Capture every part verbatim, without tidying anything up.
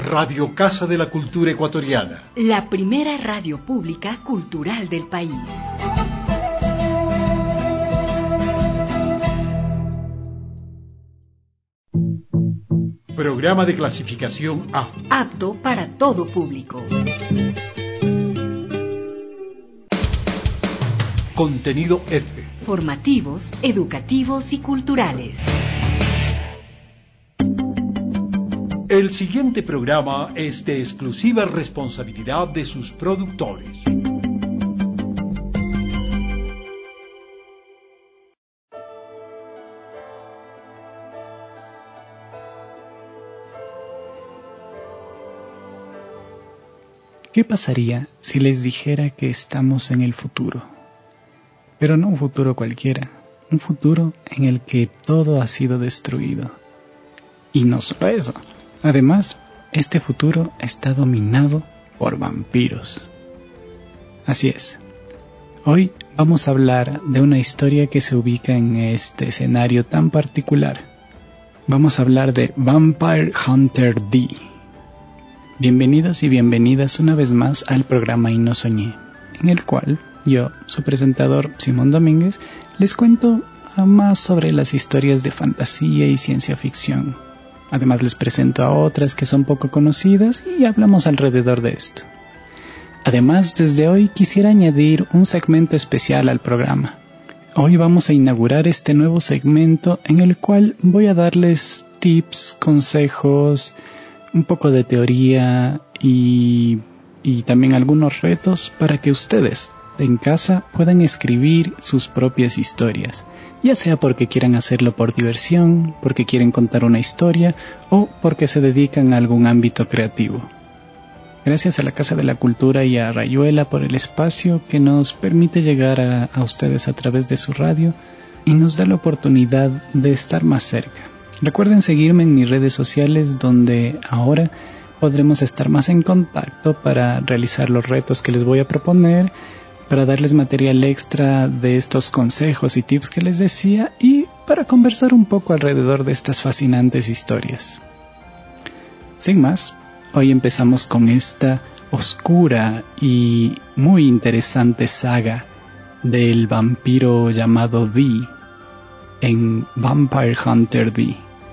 Radio Casa de la Cultura Ecuatoriana. La primera radio pública cultural del país. Programa de clasificación A. Apto para todo público. Contenido F. Formativos, educativos y culturales. El siguiente programa es de exclusiva responsabilidad de sus productores. ¿Qué pasaría si les dijera que estamos en el futuro? Pero no un futuro cualquiera, un futuro en el que todo ha sido destruido. Y no solo eso, además, este futuro está dominado por vampiros. Así es, hoy vamos a hablar de una historia que se ubica en este escenario tan particular. Vamos a hablar de Vampire Hunter D. Bienvenidos y bienvenidas una vez más al programa Y no soñé, en el cual yo, su presentador Simón Domínguez, les cuento más sobre las historias de fantasía y ciencia ficción. Además les presento a otras que son poco conocidas y hablamos alrededor de esto. Además, desde hoy quisiera añadir un segmento especial al programa. Hoy vamos a inaugurar este nuevo segmento en el cual voy a darles tips, consejos, un poco de teoría y, y también algunos retos para que ustedes en casa puedan escribir sus propias historias, ya sea porque quieran hacerlo por diversión, porque quieren contar una historia o porque se dedican a algún ámbito creativo. Gracias a la Casa de la Cultura y a Rayuela por el espacio que nos permite llegar a, a ustedes a través de su radio y nos da la oportunidad de estar más cerca. Recuerden seguirme en mis redes sociales donde ahora podremos estar más en contacto para realizar los retos que les voy a proponer, para darles material extra de estos consejos y tips que les decía y para conversar un poco alrededor de estas fascinantes historias. Sin más, hoy empezamos con esta oscura y muy interesante saga del vampiro llamado D en Vampire Hunter D.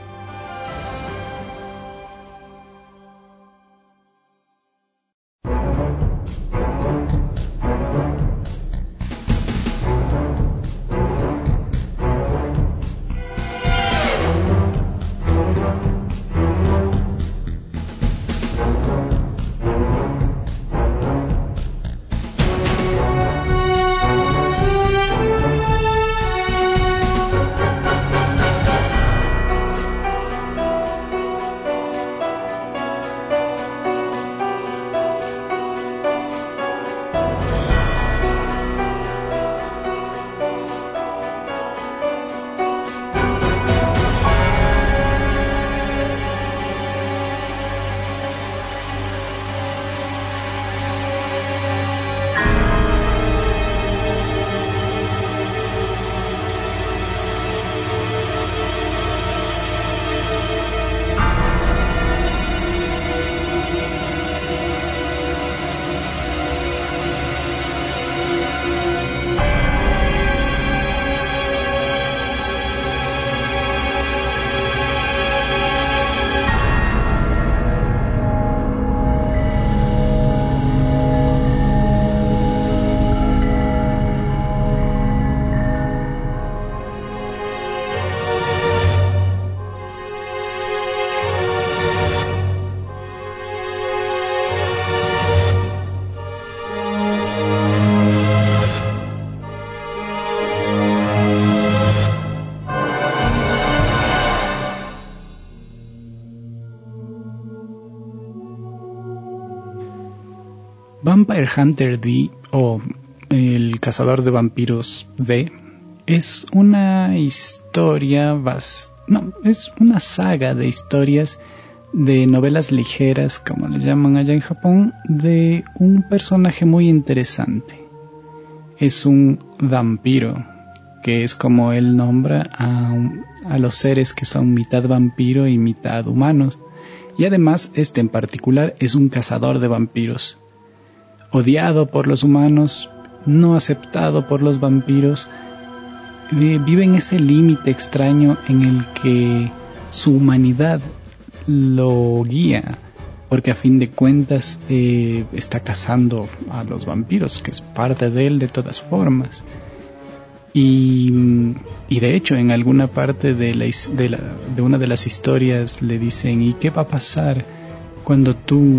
Vampire Hunter D o El Cazador de Vampiros D es una historia, bas- no, es una saga de historias de novelas ligeras, como le llaman allá en Japón, de un personaje muy interesante. Es un vampiro, que es como él nombra a, un, a los seres que son mitad vampiro y mitad humanos. Y además, este en particular es un cazador de vampiros. Odiado por los humanos, no aceptado por los vampiros, eh, vive en ese límite extraño en el que su humanidad lo guía, porque a fin de cuentas eh, está cazando a los vampiros, que es parte de él de todas formas. Y, y de hecho en alguna parte de, la, de, la, de una de las historias le dicen: ¿y qué va a pasar cuando tú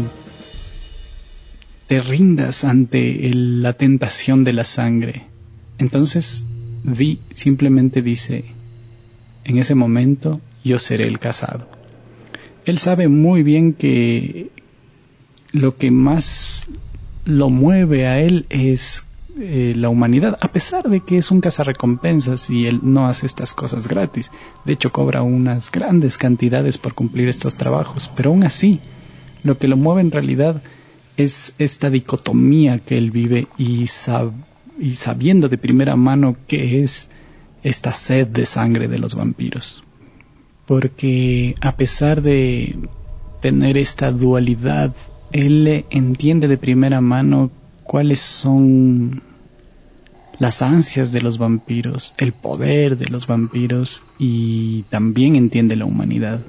te rindas ante el, la tentación de la sangre? Entonces Vi simplemente dice: en ese momento yo seré el cazado. Él sabe muy bien que lo que más lo mueve a él es eh, la humanidad, a pesar de que es un cazarrecompensas y él no hace estas cosas gratis. De hecho, cobra unas grandes cantidades por cumplir estos trabajos, pero aún así, lo que lo mueve en realidad es esta dicotomía que él vive y, sab- y sabiendo de primera mano qué es esta sed de sangre de los vampiros. Porque a pesar de tener esta dualidad, él entiende de primera mano cuáles son las ansias de los vampiros, el poder de los vampiros, y también entiende la humanidad.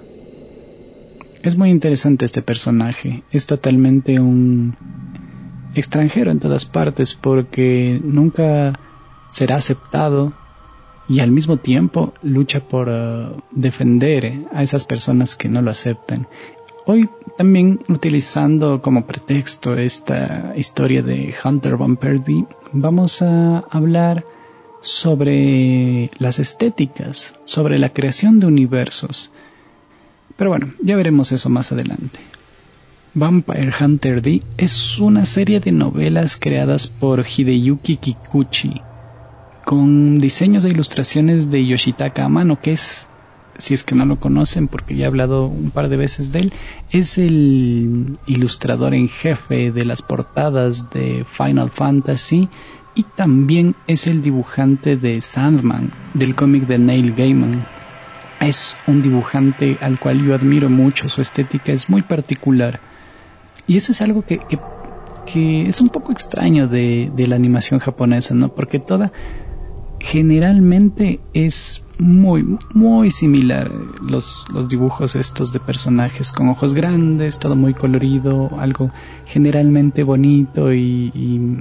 Es muy interesante este personaje. Es totalmente un extranjero en todas partes porque nunca será aceptado y al mismo tiempo lucha por uh, defender a esas personas que no lo aceptan. Hoy también, utilizando como pretexto esta historia de Hunter Van Perdy, vamos a hablar sobre las estéticas, sobre la creación de universos. Pero bueno, ya veremos eso más adelante. Vampire Hunter D es una serie de novelas creadas por Hideyuki Kikuchi, con diseños e ilustraciones de Yoshitaka Amano, que es, si es que no lo conocen, porque ya he hablado un par de veces de él, es el ilustrador en jefe de las portadas de Final Fantasy y también es el dibujante de Sandman, del cómic de Neil Gaiman. Es un dibujante al cual yo admiro mucho, su estética es muy particular y eso es algo que, que, que es un poco extraño de, de la animación japonesa, ¿no? Porque toda generalmente es muy, muy similar. Los, los dibujos estos de personajes con ojos grandes, todo muy colorido, algo generalmente bonito y, y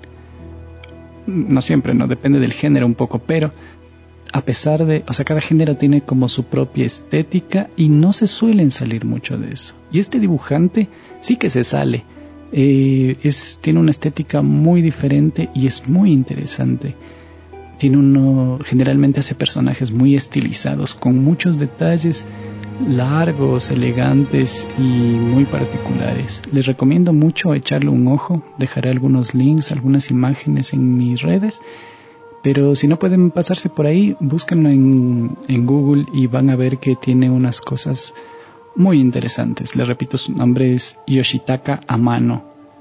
no siempre, no depende del género un poco, pero a pesar de, o sea, cada género tiene como su propia estética y no se suelen salir mucho de eso. Y este dibujante sí que se sale. Eh, es, tiene una estética muy diferente y es muy interesante. Tiene uno, generalmente hace personajes muy estilizados, con muchos detalles largos, elegantes y muy particulares. Les recomiendo mucho echarle un ojo. Dejaré algunos links, algunas imágenes en mis redes. Pero si no pueden pasarse por ahí, búsquenlo en, en Google y van a ver que tiene unas cosas muy interesantes. Les repito, su nombre es Yoshitaka Amano.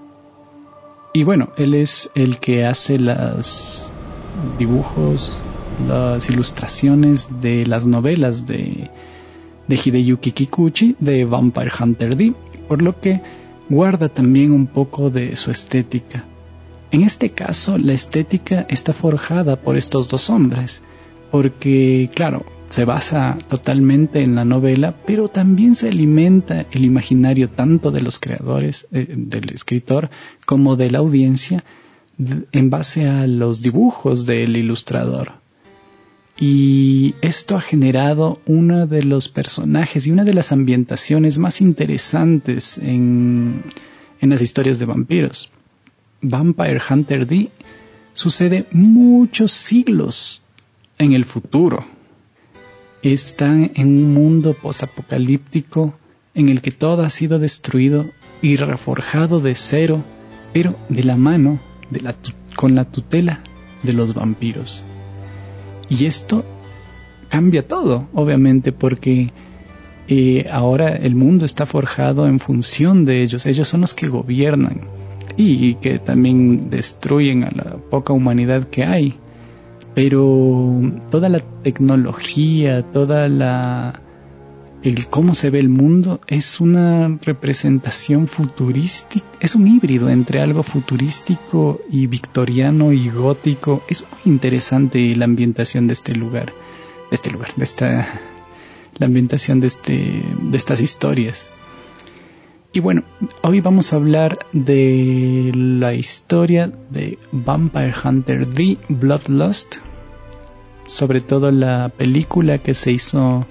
Y bueno, él es el que hace los dibujos, las ilustraciones de las novelas de, de Hideyuki Kikuchi, de Vampire Hunter D, por lo que guarda también un poco de su estética. En este caso, la estética está forjada por estos dos hombres, porque, claro, se basa totalmente en la novela, pero también se alimenta el imaginario tanto de los creadores, eh, del escritor, como de la audiencia, en base a los dibujos del ilustrador. Y esto ha generado uno de los personajes y una de las ambientaciones más interesantes en, en las historias de vampiros. Vampire Hunter D sucede muchos siglos en el futuro. Están en un mundo posapocalíptico en el que todo ha sido destruido y reforjado de cero, pero de la mano, de la tu- con la tutela de los vampiros. Y esto cambia todo, obviamente, porque eh, ahora el mundo está forjado en función de ellos. Ellos son los que gobiernan y que también destruyen a la poca humanidad que hay. Pero toda la tecnología, toda la el cómo se ve el mundo es una representación futurística, es un híbrido entre algo futurístico y victoriano y gótico. Es muy interesante la ambientación de este lugar, de este lugar, de esta, la ambientación de este, de estas historias. Y bueno, hoy vamos a hablar de la historia de Vampire Hunter D: Bloodlust, sobre todo la película que se hizo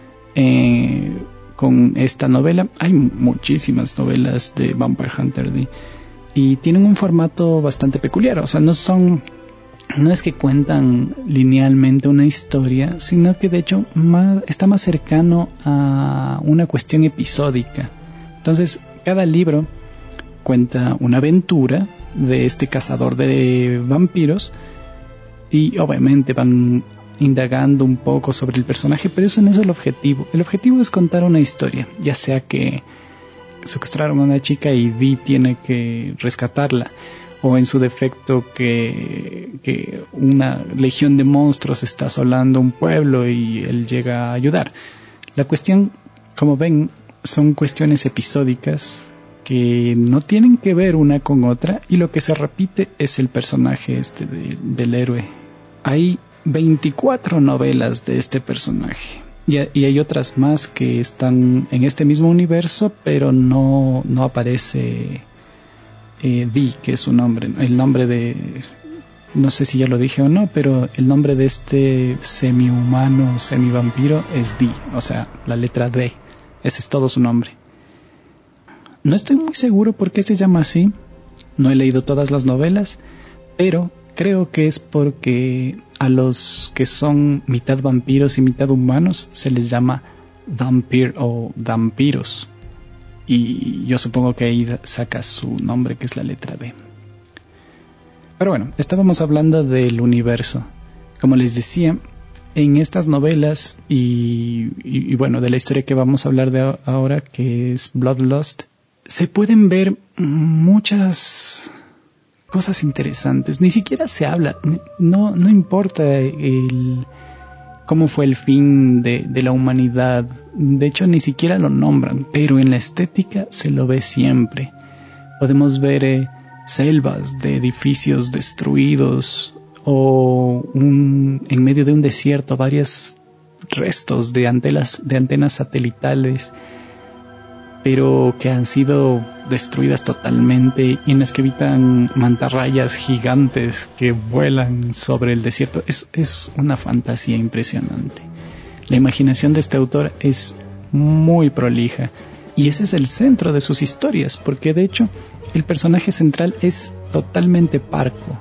eh, con esta novela. Hay muchísimas novelas de Vampire Hunter D y tienen un formato bastante peculiar, o sea, no son, no es que cuentan linealmente una historia, sino que de hecho más, está más cercano a una cuestión episódica. Entonces, cada libro cuenta una aventura de este cazador de vampiros y obviamente van indagando un poco sobre el personaje, pero eso no es el objetivo. El objetivo es contar una historia, ya sea que secuestraron a una chica y Dee tiene que rescatarla, o en su defecto que, que una legión de monstruos está asolando un pueblo y él llega a ayudar. La cuestión, como ven, son cuestiones episódicas que no tienen que ver una con otra, y lo que se repite es el personaje este de, del héroe. Hay veinticuatro novelas de este personaje y, y hay otras más que están en este mismo universo, pero no, no aparece eh, Dee, que es su nombre, el nombre de, no sé si ya lo dije o no, pero el nombre de este semi-humano, semi-vampiro es Dee, o sea, la letra D. Ese es todo su nombre. No estoy muy seguro por qué se llama así. No he leído todas las novelas, pero creo que es porque a los que son mitad vampiros y mitad humanos se les llama Dhampir o vampiros. Y yo supongo que ahí saca su nombre, que es la letra D. Pero bueno, estábamos hablando del universo. Como les decía, en estas novelas y, y, y bueno, de la historia que vamos a hablar de ahora, que es Bloodlust, se pueden ver muchas cosas interesantes. Ni siquiera se habla, no, no importa el, cómo fue el fin de, de la humanidad. De hecho, ni siquiera lo nombran, pero en la estética se lo ve siempre. Podemos ver eh, selvas de edificios destruidos, o un, en medio de un desierto varios restos de antenas, de antenas satelitales, pero que han sido destruidas totalmente, y en las que habitan mantarrayas gigantes que vuelan sobre el desierto. Es, es una fantasía impresionante. La imaginación de este autor es muy prolija, y ese es el centro de sus historias, porque de hecho el personaje central es totalmente parco.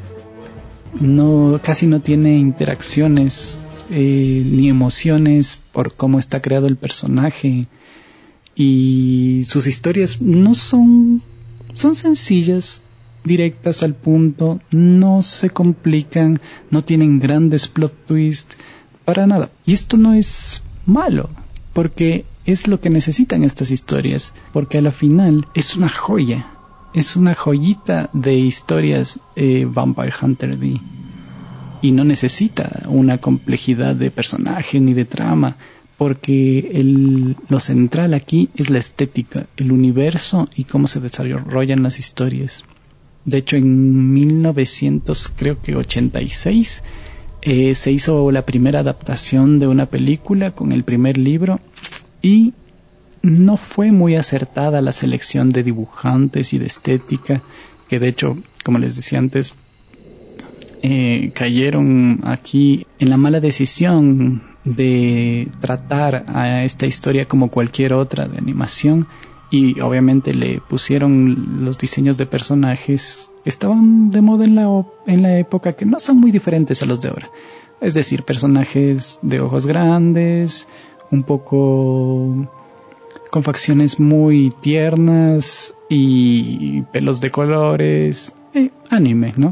No, casi no tiene interacciones eh, ni emociones por cómo está creado el personaje, y sus historias no son son sencillas, directas al punto, no se complican, no tienen grandes plot twists, para nada. Y esto no es malo, porque es lo que necesitan estas historias, porque a la final es una joya. Es una joyita de historias eh, Vampire Hunter D, y no necesita una complejidad de personaje ni de trama, porque el, lo central aquí es la estética, el universo y cómo se desarrollan las historias. De hecho, en mil novecientos ochenta y seis eh, se hizo la primera adaptación de una película con el primer libro, y no fue muy acertada la selección de dibujantes y de estética, que de hecho, como les decía antes, eh, cayeron aquí en la mala decisión de tratar a esta historia como cualquier otra de animación, y obviamente le pusieron los diseños de personajes que estaban de moda en la, en la época, que no son muy diferentes a los de ahora. Es decir, personajes de ojos grandes, un poco con facciones muy tiernas y pelos de colores, eh, anime, ¿no?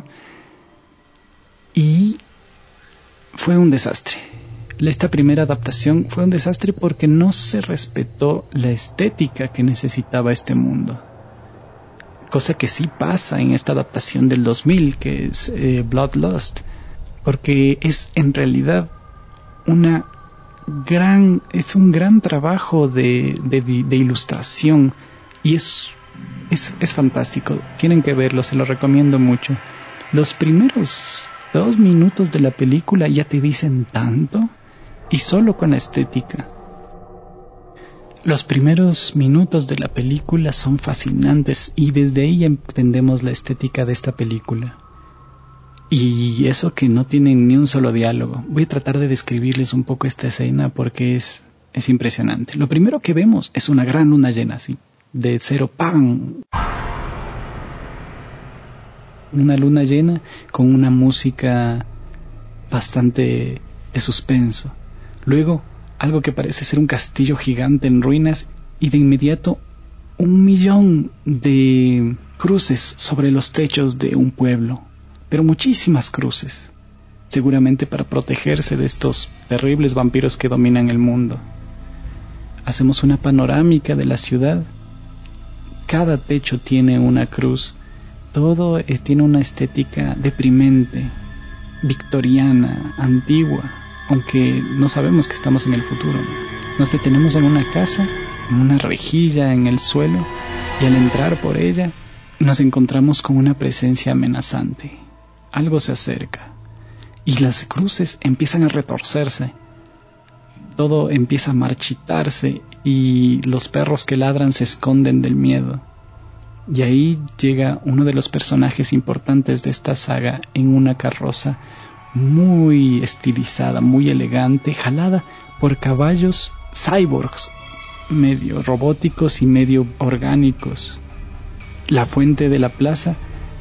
Y fue un desastre. Esta primera adaptación fue un desastre porque no se respetó la estética que necesitaba este mundo. Cosa que sí pasa en esta adaptación del dos mil, que es eh, Bloodlust, porque es en realidad una gran, es un gran trabajo de, de, de ilustración y es, es, es fantástico. Tienen que verlo, se lo recomiendo mucho. Los primeros dos minutos de la película ya te dicen tanto, y solo con la estética. Los primeros minutos de la película son fascinantes y desde ahí entendemos la estética de esta película. Y eso que no tienen ni un solo diálogo. Voy a tratar de describirles un poco esta escena porque es, es impresionante. Lo primero que vemos es una gran luna llena, así, de cero, ¡pam! Una luna llena con una música bastante de suspenso. Luego, algo que parece ser un castillo gigante en ruinas y de inmediato un millón de cruces sobre los techos de un pueblo. Pero muchísimas cruces, seguramente para protegerse de estos terribles vampiros que dominan el mundo. Hacemos una panorámica de la ciudad. Cada techo tiene una cruz. Todo eh, tiene una estética deprimente, victoriana, antigua, aunque no sabemos que estamos en el futuro. Nos detenemos en una casa, en una rejilla en el suelo, y al entrar por ella nos encontramos con una presencia amenazante. Algo se acerca y las cruces empiezan a retorcerse. Todo empieza a marchitarse y los perros que ladran se esconden del miedo. Y ahí llega uno de los personajes importantes de esta saga en una carroza muy estilizada, muy elegante, jalada por caballos cyborgs, medio robóticos y medio orgánicos. La fuente de la plaza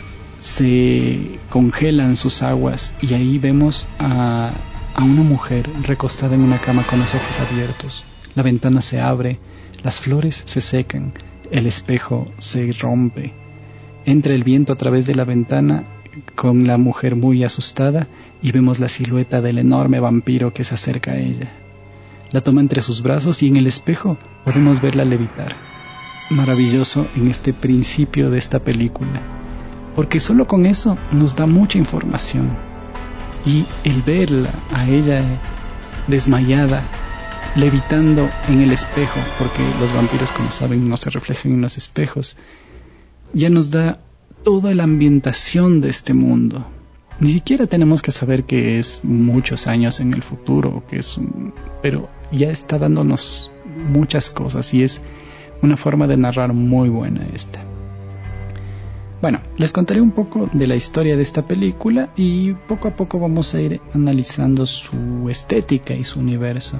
se congelan sus aguas y ahí vemos a, a una mujer recostada en una cama con los ojos abiertos. La ventana se abre, las flores se secan, el espejo se rompe. Entra el viento a través de la ventana con la mujer muy asustada y vemos la silueta del enorme vampiro que se acerca a ella. La toma entre sus brazos y en el espejo podemos verla levitar. Maravilloso en este principio de esta película, porque solo con eso nos da mucha información. Y el verla a ella desmayada, levitando en el espejo, porque los vampiros, como saben, no se reflejan en los espejos, ya nos da toda la ambientación de este mundo. Ni siquiera tenemos que saber que es muchos años en el futuro, que es un... pero ya está dándonos muchas cosas y es una forma de narrar muy buena esta. Bueno, les contaré un poco de la historia de esta película y poco a poco vamos a ir analizando su estética y su universo.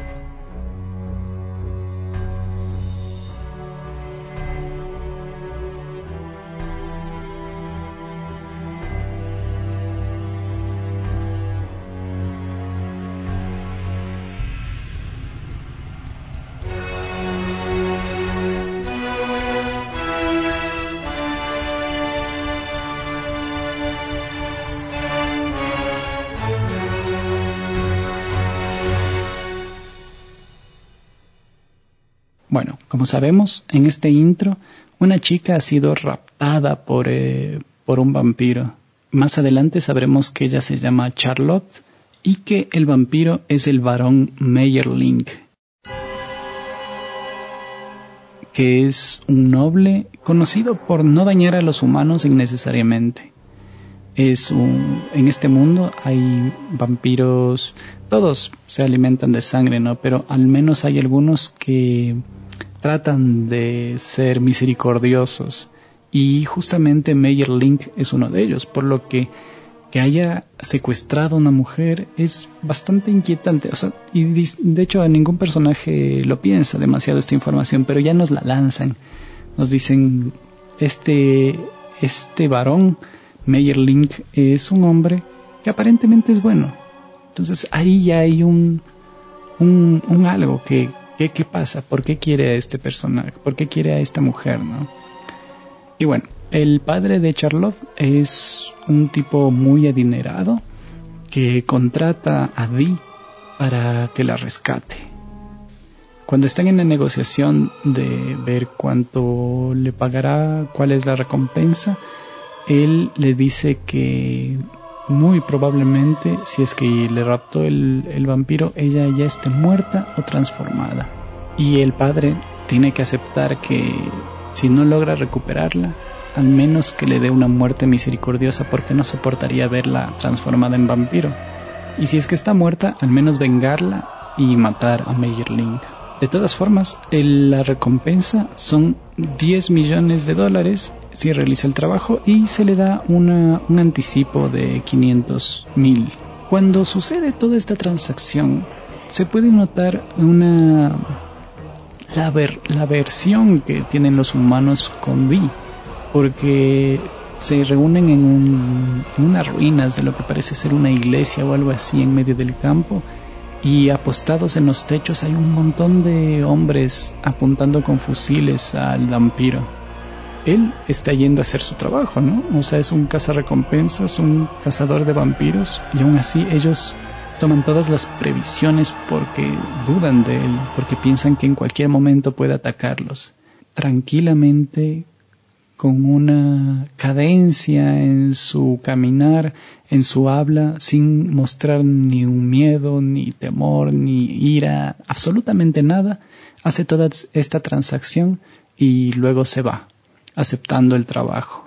Bueno, como sabemos, en este intro, una chica ha sido raptada por, eh, por un vampiro. Más adelante sabremos que ella se llama Charlotte y que el vampiro es el varón Meyerling, que es un noble conocido por no dañar a los humanos innecesariamente. Es un, en este mundo hay vampiros, todos se alimentan de sangre, ¿no? Pero al menos hay algunos que tratan de ser misericordiosos y justamente Meyerling es uno de ellos, por lo que que haya secuestrado a una mujer es bastante inquietante, o sea, y de hecho a ningún personaje lo piensa demasiado esta información, pero ya nos la lanzan, nos dicen este este varón Meyerling es un hombre que aparentemente es bueno. Entonces ahí ya hay un un, un algo que ¿Qué, ¿Qué pasa? ¿Por qué quiere a este personaje? ¿Por qué quiere a esta mujer, no? Y bueno, el padre de Charlotte es un tipo muy adinerado que contrata a Dee para que la rescate. Cuando están en la negociación de ver cuánto le pagará, cuál es la recompensa, él le dice que muy probablemente, si es que le raptó el, el vampiro, ella ya esté muerta o transformada. Y el padre tiene que aceptar que si no logra recuperarla, al menos que le dé una muerte misericordiosa, porque no soportaría verla transformada en vampiro. Y si es que está muerta, al menos vengarla y matar a Meyerling. De todas formas, el, la recompensa son diez millones de dólares si realiza el trabajo y se le da una, un anticipo de quinientos mil. Cuando sucede toda esta transacción, se puede notar una la, ver, la aversión que tienen los humanos con Dee, porque se reúnen en, un, en unas ruinas de lo que parece ser una iglesia o algo así en medio del campo, y apostados en los techos hay un montón de hombres apuntando con fusiles al vampiro. Él está yendo a hacer su trabajo, ¿no? O sea, es un cazarrecompensas, un cazador de vampiros, y aún así ellos toman todas las previsiones porque dudan de él, porque piensan que en cualquier momento puede atacarlos. Tranquilamente, con una cadencia en su caminar, en su habla, sin mostrar ni un miedo, ni temor, ni ira, absolutamente nada, hace toda esta transacción y luego se va, aceptando el trabajo.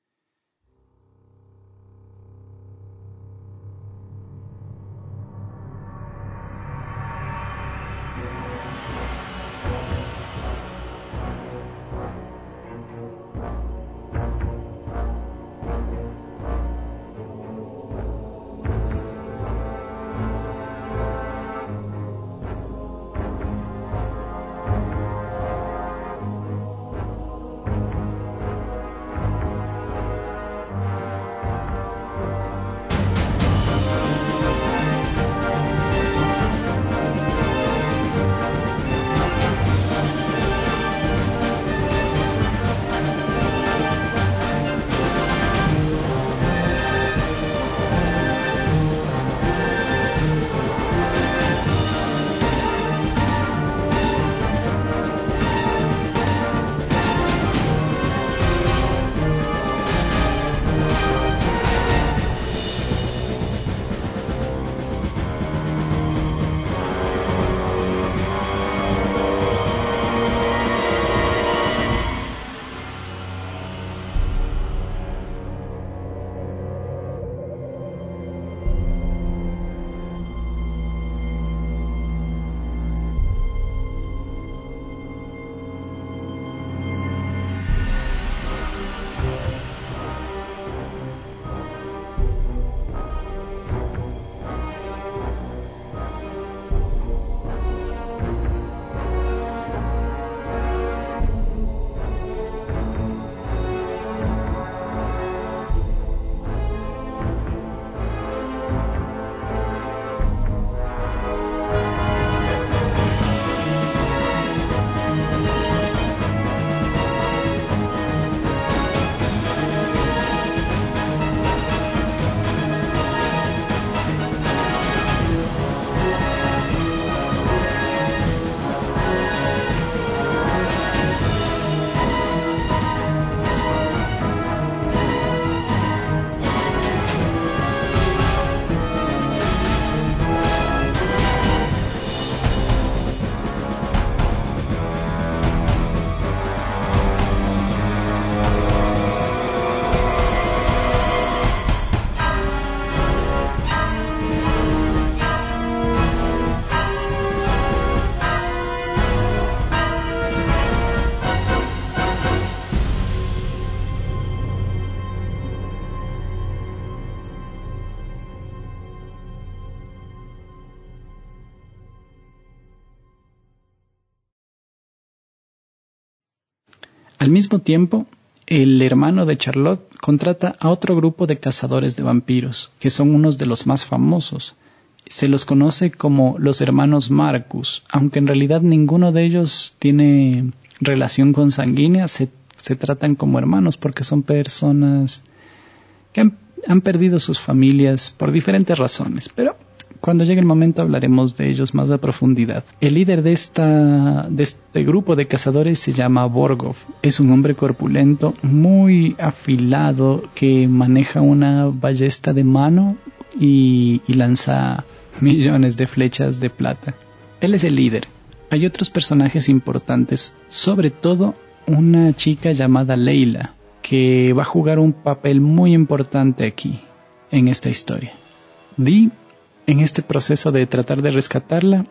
Al mismo tiempo, el hermano de Charlotte contrata a otro grupo de cazadores de vampiros, que son unos de los más famosos. Se los conoce como los hermanos Marcus, aunque en realidad ninguno de ellos tiene relación consanguínea, se, se tratan como hermanos porque son personas que han, han perdido sus familias por diferentes razones. Pero cuando llegue el momento hablaremos de ellos más a profundidad. El líder de, esta, de este grupo de cazadores se llama Borgov. Es un hombre corpulento, muy afilado, que maneja una ballesta de mano y, y lanza millones de flechas de plata. Él es el líder. Hay otros personajes importantes, sobre todo una chica llamada Leila, que va a jugar un papel muy importante aquí, en esta historia. Dee, en este proceso de tratar de rescatarla,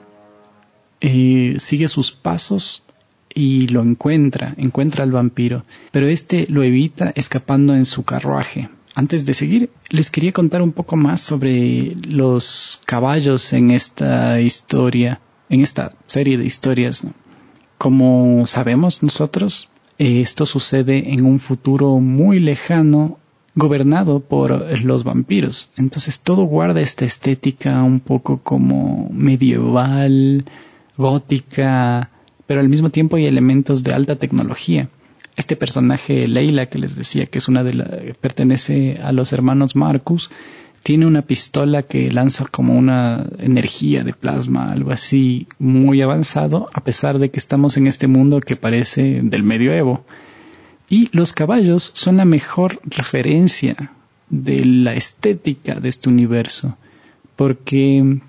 eh, sigue sus pasos y lo encuentra, encuentra al vampiro, pero este lo evita escapando en su carruaje. Antes de seguir, les quería contar un poco más sobre los caballos en esta historia, en esta serie de historias, ¿no? Como sabemos nosotros, eh, esto sucede en un futuro muy lejano, gobernado por los vampiros. Entonces todo guarda esta estética un poco como medieval, gótica, pero al mismo tiempo hay elementos de alta tecnología. Este personaje Leila, que les decía que es una de las que pertenece a los hermanos Marcus, tiene una pistola que lanza como una energía de plasma, algo así muy avanzado, a pesar de que estamos en este mundo que parece del medioevo. Y los caballos son la mejor referencia de la estética de este universo, porque en,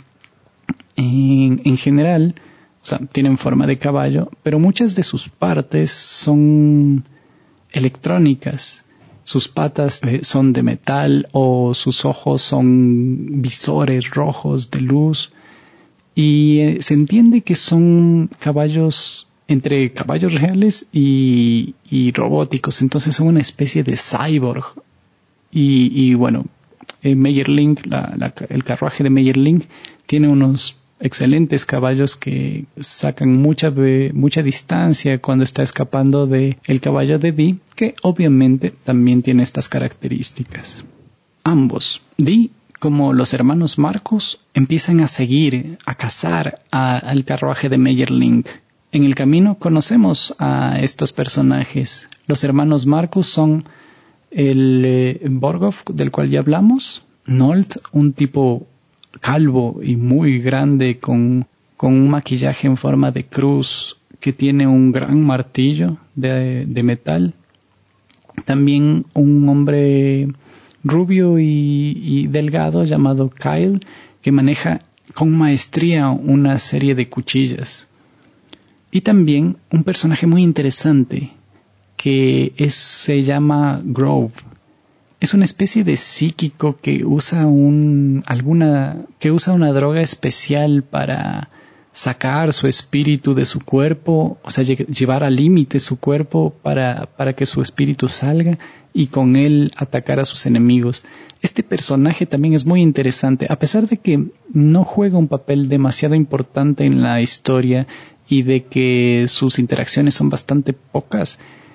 en general, o sea, tienen forma de caballo, pero muchas de sus partes son electrónicas. Sus patas eh, son de metal o sus ojos son visores rojos de luz. Y eh, se entiende que son caballos entre caballos reales y, y robóticos. Entonces son una especie de cyborg. Y, y bueno, eh, Meyerling, la, la, el carruaje de Meyerling, tiene unos excelentes caballos que sacan mucha, mucha distancia cuando está escapando de el caballo de Dee, que obviamente también tiene estas características. Ambos, Dee como los hermanos Marcus, empiezan a seguir, a cazar a, al carruaje de Meyerling. En el camino conocemos a estos personajes. Los hermanos Marcus son el eh, Borgov, del cual ya hablamos, Nolt, un tipo calvo y muy grande con, con un maquillaje en forma de cruz que tiene un gran martillo de, de metal. También un hombre rubio y, y delgado llamado Kyle, que maneja con maestría una serie de cuchillas. Y también un personaje muy interesante que es, se llama Grove. Es una especie de psíquico que usa un alguna que usa una droga especial para sacar su espíritu de su cuerpo, o sea, llevar al límite su cuerpo para para que su espíritu salga y con él atacar a sus enemigos. Este personaje también es muy interesante, a pesar de que no juega un papel demasiado importante en la historia y de que sus interacciones son bastante pocas.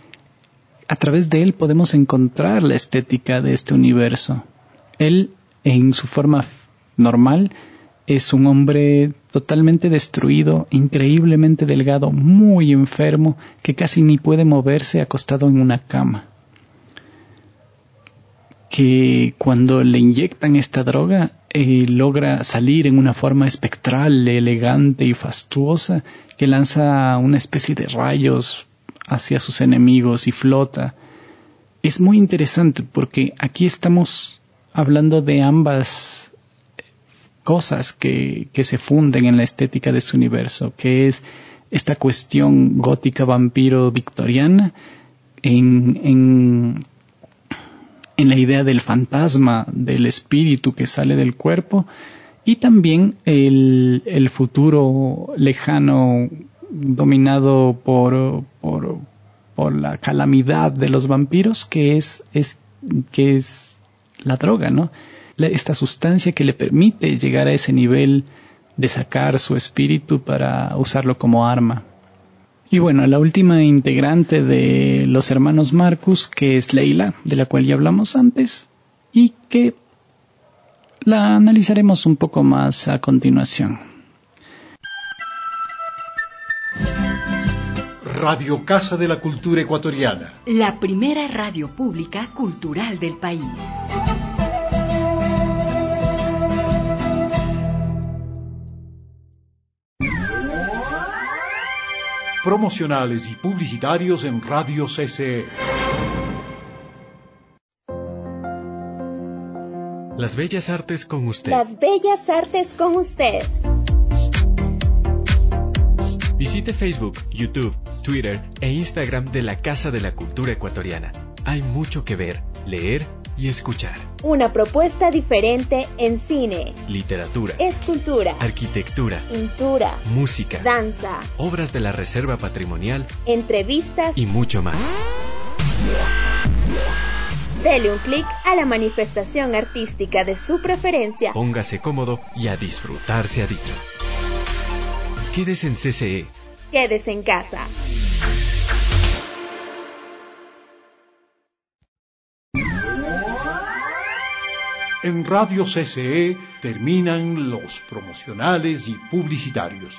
A través de él podemos encontrar la estética de este universo. Él, en su forma normal, es un hombre totalmente destruido, increíblemente delgado, muy enfermo, que casi ni puede moverse acostado en una cama. Que cuando le inyectan esta droga, eh, logra salir en una forma espectral, elegante y fastuosa, que lanza una especie de rayos hacia sus enemigos y flota. Es muy interesante porque aquí estamos hablando de ambas cosas que, que se funden en la estética de este universo, que es esta cuestión gótica vampiro victoriana en, en, en la idea del fantasma, del espíritu que sale del cuerpo, y también el, el futuro lejano dominado por, por, por la calamidad de los vampiros, que es, es, que es la droga, ¿no? La, esta sustancia que le permite llegar a ese nivel de sacar su espíritu para usarlo como arma. Y bueno, la última integrante de los hermanos Marcus, que es Leila, de la cual ya hablamos antes, y que la analizaremos un poco más a continuación. Radio Casa de la Cultura Ecuatoriana. La primera radio pública cultural del país. promocionales y publicitarios en Radio C C E. Las bellas artes con usted. Las bellas artes con usted. Visite Facebook, YouTube, Twitter e Instagram de la Casa de la Cultura Ecuatoriana. Hay mucho que ver, leer y escuchar. Una propuesta diferente en cine, literatura, escultura, arquitectura, pintura, música, danza, obras de la Reserva Patrimonial, entrevistas y mucho más. Dele un clic a la manifestación artística de su preferencia. Póngase cómodo y a disfrutar se ha dicho. Quédese en C C E. Quédese en casa. En Radio C C E terminan los promocionales y publicitarios.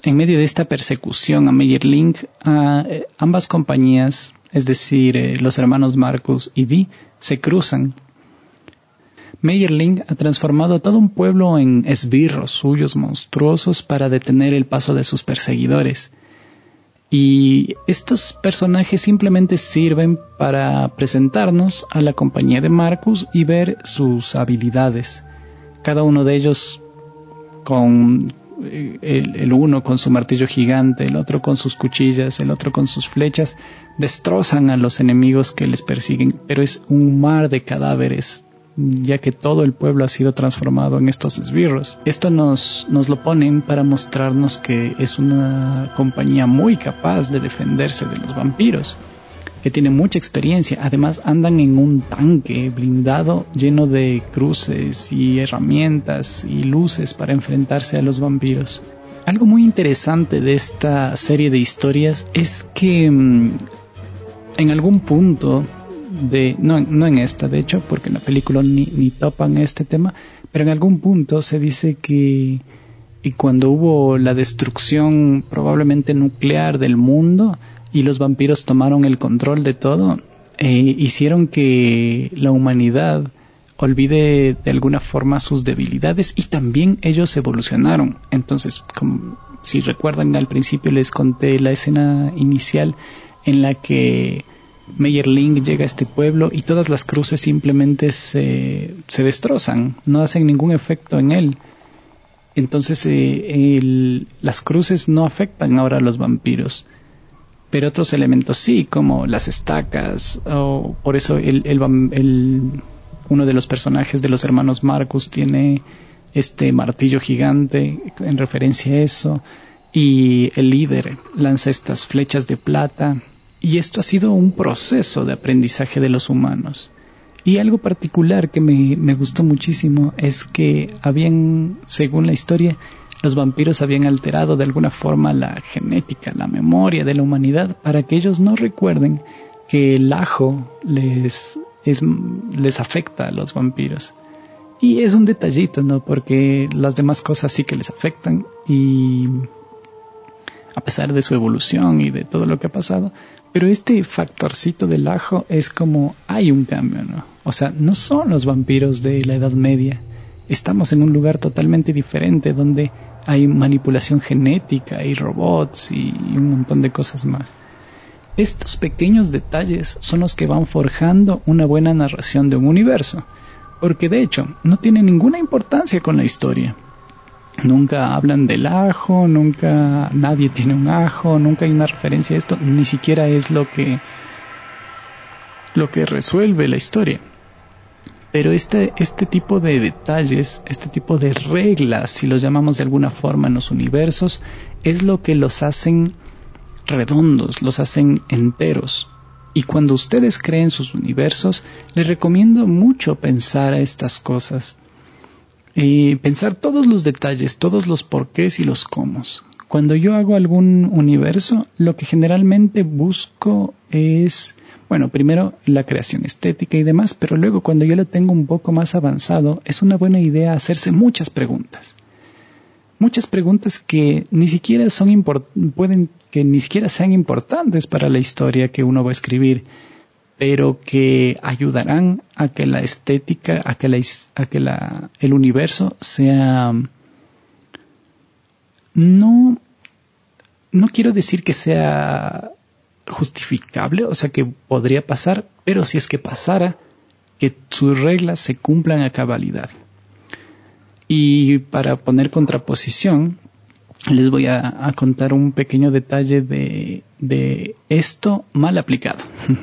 en medio de esta persecución a Mayerling, a, eh, ambas compañías, es decir, eh, los hermanos Marcus y Dee, se cruzan. Mayerling ha transformado todo un pueblo en esbirros suyos monstruosos para detener el paso de sus perseguidores. Y estos personajes simplemente sirven para presentarnos a la compañía de Marcus y ver sus habilidades. Cada uno de ellos con el, el uno con su martillo gigante, el otro con sus cuchillas, el otro con sus flechas, destrozan a los enemigos que les persiguen, pero es un mar de cadáveres, ya que todo el pueblo ha sido transformado en estos esbirros. Esto nos, nos lo ponen para mostrarnos que es una compañía muy capaz de defenderse de los vampiros, que tiene mucha experiencia. Además andan en un tanque blindado lleno de cruces y herramientas y luces para enfrentarse a los vampiros. Algo muy interesante de esta serie de historias es que mmm, en algún punto de, no, no en esta de hecho, porque en la película ni, ni topan este tema, pero en algún punto se dice que y cuando hubo la destrucción probablemente nuclear del mundo y los vampiros tomaron el control de todo, eh, hicieron que la humanidad olvide de alguna forma sus debilidades y también ellos evolucionaron. Entonces, como, si recuerdan, al principio les conté la escena inicial en la que Mayerling llega a este pueblo y todas las cruces simplemente se, se destrozan, no hacen ningún efecto en él. Entonces eh, el, las cruces no afectan ahora a los vampiros, pero otros elementos sí, como las estacas, o por eso el, el, el, uno de los personajes de los hermanos Marcus tiene este martillo gigante en referencia a eso, y el líder lanza estas flechas de plata. Y esto ha sido un proceso de aprendizaje de los humanos. Y algo particular que me, me gustó muchísimo es que habían, según la historia, los vampiros habían alterado de alguna forma la genética, la memoria de la humanidad para que ellos no recuerden que el ajo les, es, les afecta a los vampiros. Y es un detallito, ¿no? Porque las demás cosas sí que les afectan y a pesar de su evolución y de todo lo que ha pasado, pero este factorcito del ajo es como hay un cambio, ¿no? O sea, no son los vampiros de la Edad Media. Estamos en un lugar totalmente diferente donde hay manipulación genética y robots y un montón de cosas más. Estos pequeños detalles son los que van forjando una buena narración de un universo, porque de hecho no tiene ninguna importancia con la historia. Nunca hablan del ajo, nunca nadie tiene un ajo, nunca hay una referencia a esto, ni siquiera es lo que lo que resuelve la historia. Pero este, este tipo de detalles, este tipo de reglas, si los llamamos de alguna forma en los universos, es lo que los hacen redondos, los hacen enteros. Y cuando ustedes creen sus universos, les recomiendo mucho pensar a estas cosas. Y pensar todos los detalles, todos los porqués y los cómos. Cuando yo hago algún universo, lo que generalmente busco es, bueno, primero la creación estética y demás, pero luego cuando yo lo tengo un poco más avanzado, es una buena idea hacerse muchas preguntas. Muchas preguntas que ni siquiera son import- pueden que ni siquiera sean importantes para la historia que uno va a escribir, pero que ayudarán a que la estética, a que la, a que la, el universo sea, no, no quiero decir que sea justificable, o sea que podría pasar, pero si es que pasara, que sus reglas se cumplan a cabalidad. Y para poner contraposición, les voy a, a contar un pequeño detalle de, de esto mal aplicado.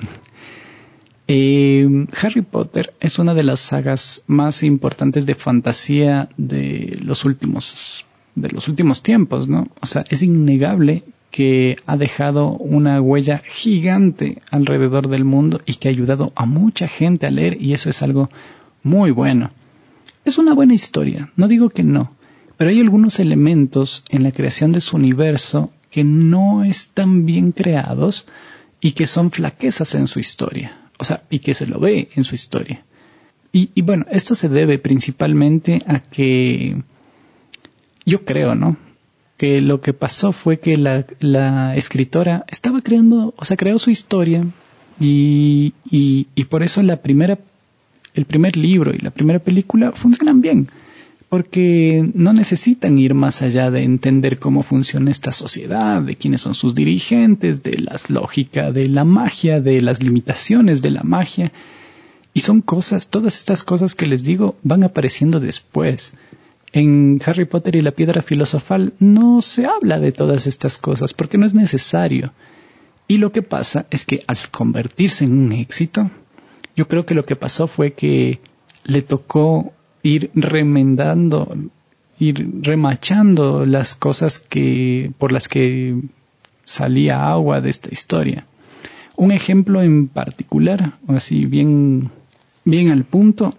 Eh, Harry Potter es una de las sagas más importantes de fantasía de los últimos de los últimos tiempos, ¿no? O sea, es innegable que ha dejado una huella gigante alrededor del mundo y que ha ayudado a mucha gente a leer, y eso es algo muy bueno. Es una buena historia, no digo que no, pero hay algunos elementos en la creación de su universo que no están bien creados y que son flaquezas en su historia. O sea, y que se lo ve en su historia. Y, y bueno, esto se debe principalmente a que yo creo, ¿no? que lo que pasó fue que la, la escritora estaba creando, o sea, creó su historia y, y, y por eso la primera, el primer libro y la primera película funcionan bien, porque no necesitan ir más allá de entender cómo funciona esta sociedad, de quiénes son sus dirigentes, de las lógicas de la magia, de las limitaciones de la magia. Y son cosas, todas estas cosas que les digo van apareciendo después. En Harry Potter y la Piedra Filosofal no se habla de todas estas cosas porque no es necesario. Y lo que pasa es que al convertirse en un éxito, yo creo que lo que pasó fue que le tocó ir remendando, ir remachando las cosas que por las que salía agua de esta historia. Un ejemplo en particular, así bien, bien al punto,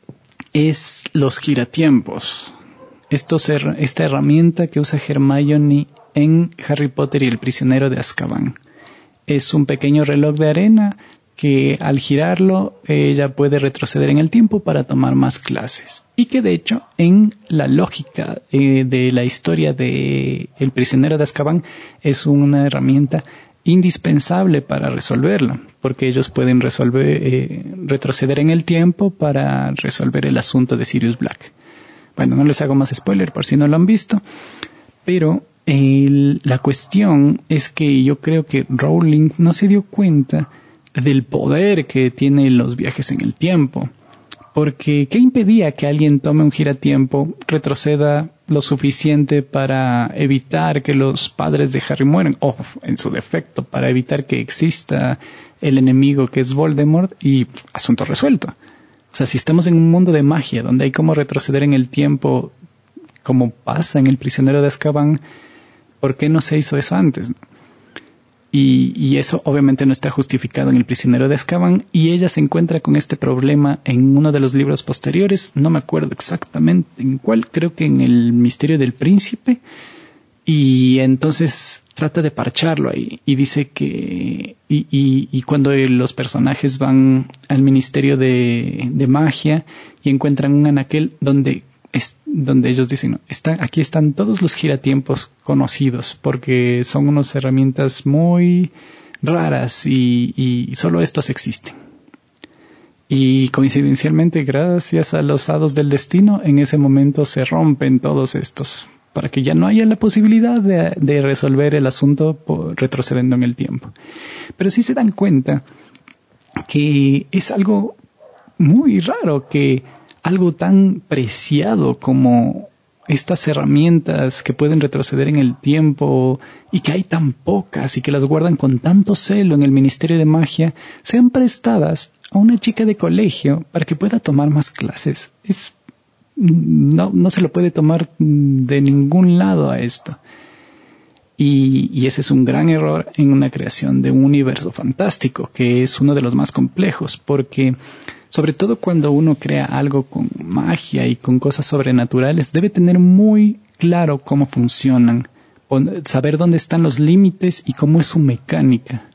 es los giratiempos. Esto, esta herramienta que usa Hermione en Harry Potter y el prisionero de Azkaban. Es un pequeño reloj de arena que al girarlo ella puede retroceder en el tiempo para tomar más clases. Y que de hecho en la lógica eh, de la historia de El prisionero de Azkaban es una herramienta indispensable para resolverlo, porque ellos pueden resolver, eh, retroceder en el tiempo para resolver el asunto de Sirius Black. Bueno, no les hago más spoiler por si no lo han visto, pero el, la cuestión es que yo creo que Rowling no se dio cuenta del poder que tienen los viajes en el tiempo. Porque, ¿qué impedía que alguien tome un giratiempo, retroceda lo suficiente para evitar que los padres de Harry mueran? O, en su defecto, para evitar que exista el enemigo que es Voldemort y asunto resuelto. O sea, si estamos en un mundo de magia donde hay como retroceder en el tiempo, como pasa en El prisionero de Azkaban, ¿por qué no se hizo eso antes? Y, y eso obviamente no está justificado en El prisionero de Azkaban, y ella se encuentra con este problema en uno de los libros posteriores, no me acuerdo exactamente en cuál, creo que en El misterio del príncipe, y entonces trata de parcharlo ahí, y dice que, y, y, y cuando los personajes van al ministerio de, de magia y encuentran un anaquel donde es donde ellos dicen, no, está, aquí están todos los giratiempos conocidos, porque son unas herramientas muy raras y, y solo estos existen. Y coincidencialmente, gracias a los hados del destino, en ese momento se rompen todos estos, para que ya no haya la posibilidad de, de resolver el asunto por, retrocediendo en el tiempo. Pero sí se dan cuenta que es algo muy raro que algo tan preciado como estas herramientas que pueden retroceder en el tiempo y que hay tan pocas y que las guardan con tanto celo en el Ministerio de Magia sean prestadas a una chica de colegio para que pueda tomar más clases. Es, no, no se lo puede tomar de ningún lado a esto. Y, y ese es un gran error en una creación de un universo fantástico, que es uno de los más complejos, porque sobre todo cuando uno crea algo con magia y con cosas sobrenaturales, debe tener muy claro cómo funcionan, saber dónde están los límites y cómo es su mecánica.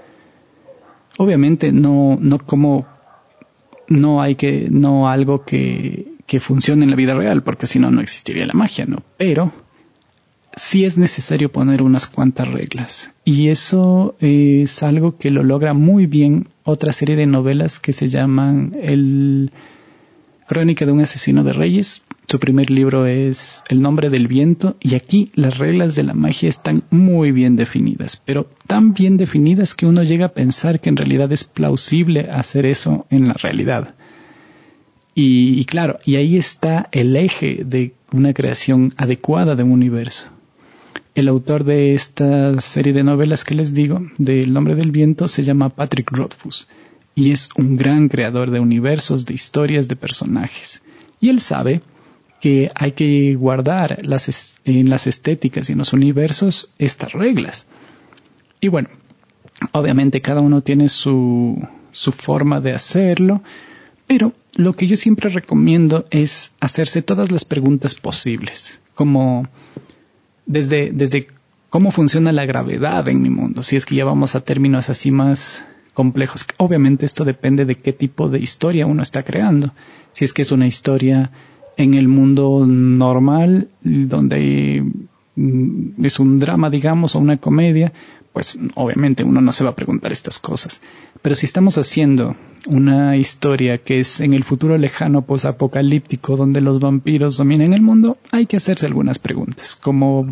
Obviamente no, no como, no hay que, no algo que, que funcione en la vida real, porque si no, no existiría la magia, ¿no? Pero sí es necesario poner unas cuantas reglas. Y eso es algo que lo logra muy bien otra serie de novelas que se llaman El Crónica de un asesino de reyes. Su primer libro es El nombre del viento, y aquí las reglas de la magia están muy bien definidas, pero tan bien definidas que uno llega a pensar que en realidad es plausible hacer eso en la realidad. Y, y claro, y ahí está el eje de una creación adecuada de un universo. El autor de esta serie de novelas que les digo, de El nombre del viento, se llama Patrick Rothfuss y es un gran creador de universos, de historias, de personajes. Y él sabe que hay que guardar las, en las estéticas y en los universos estas reglas. Y bueno, obviamente cada uno tiene su, su forma de hacerlo, pero lo que yo siempre recomiendo es hacerse todas las preguntas posibles, como Desde, desde cómo funciona la gravedad en mi mundo, si es que ya vamos a términos así más complejos. Obviamente esto depende de qué tipo de historia uno está creando. Si es que es una historia en el mundo normal, donde es un drama, digamos, o una comedia, pues obviamente uno no se va a preguntar estas cosas. Pero si estamos haciendo una historia que es en el futuro lejano, posapocalíptico, donde los vampiros dominan el mundo, hay que hacerse algunas preguntas, como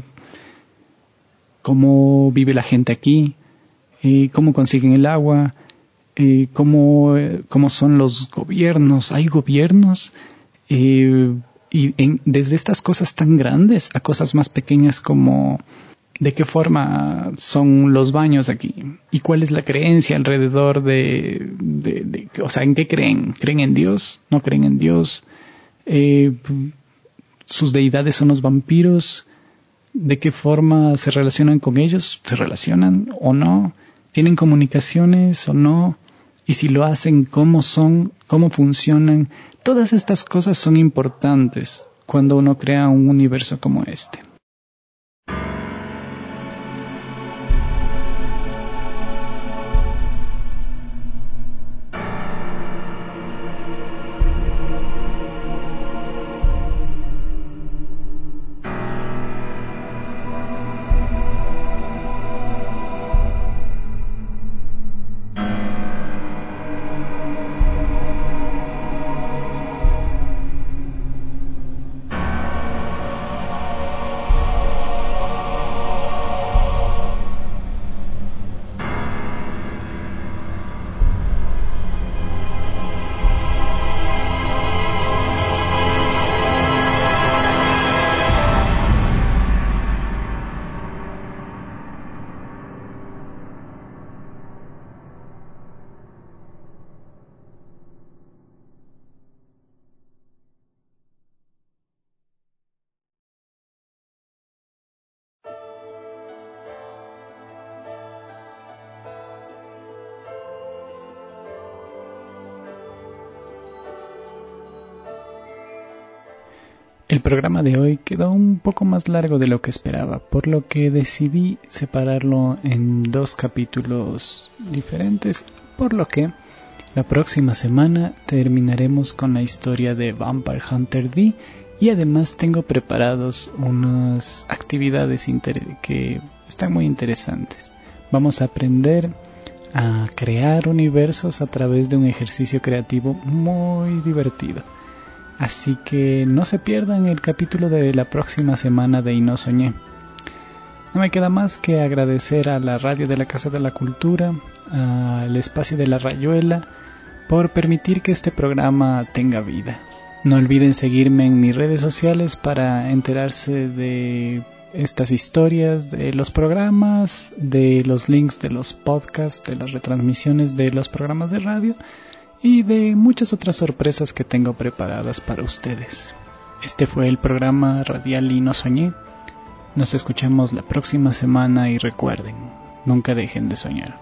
cómo vive la gente aquí, eh, cómo consiguen el agua, eh, cómo, eh, cómo son los gobiernos. ¿Hay gobiernos? Eh, y en, desde estas cosas tan grandes a cosas más pequeñas como de qué forma son los baños aquí y cuál es la creencia alrededor de, de, de o sea, ¿en qué creen? ¿Creen en Dios? ¿No creen en Dios? Eh, ¿Sus deidades son los vampiros? ¿De qué forma se relacionan con ellos? ¿Se relacionan o no? ¿Tienen comunicaciones o no? Y si lo hacen, ¿cómo son? ¿Cómo funcionan? Todas estas cosas son importantes cuando uno crea un universo como este. El programa de hoy quedó un poco más largo de lo que esperaba, por lo que decidí separarlo en dos capítulos diferentes, por lo que la próxima semana terminaremos con la historia de Vampire Hunter D y además tengo preparados unas actividades inter- que están muy interesantes. Vamos a aprender a crear universos a través de un ejercicio creativo muy divertido. Así que no se pierdan el capítulo de la próxima semana de Y no soñé. No me queda más que agradecer a la radio de la Casa de la Cultura, al espacio de la Rayuela, por permitir que este programa tenga vida. No olviden seguirme en mis redes sociales para enterarse de estas historias, de los programas, de los links de los podcasts, de las retransmisiones de los programas de radio y de muchas otras sorpresas que tengo preparadas para ustedes. Este fue el programa radial Y no soñé. Nos escuchamos la próxima semana y recuerden, nunca dejen de soñar.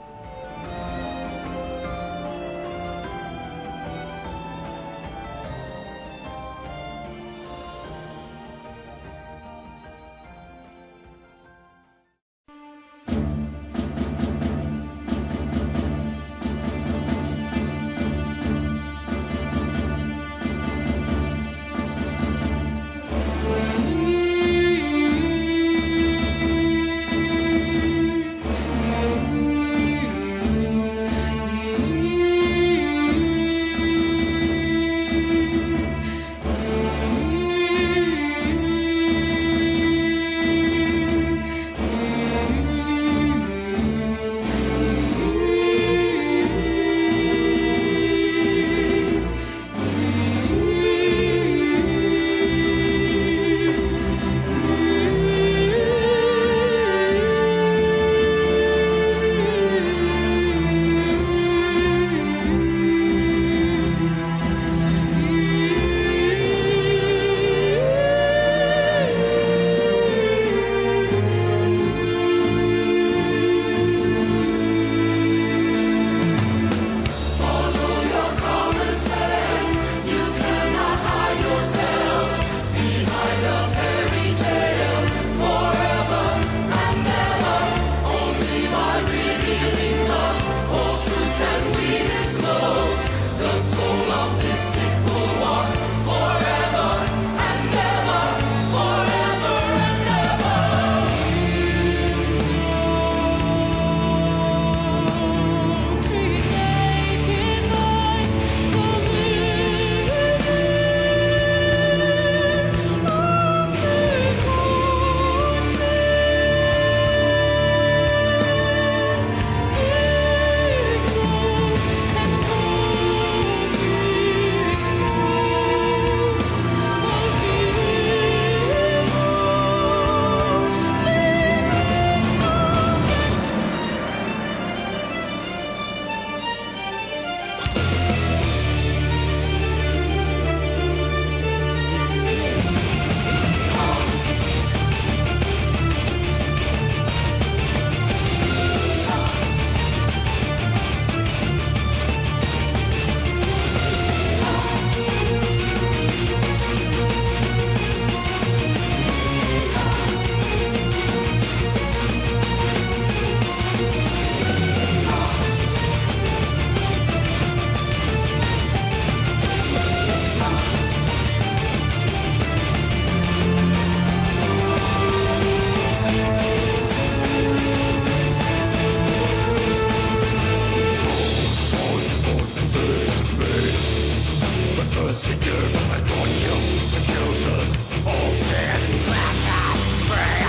Determined on you, producers all stand, let us pray.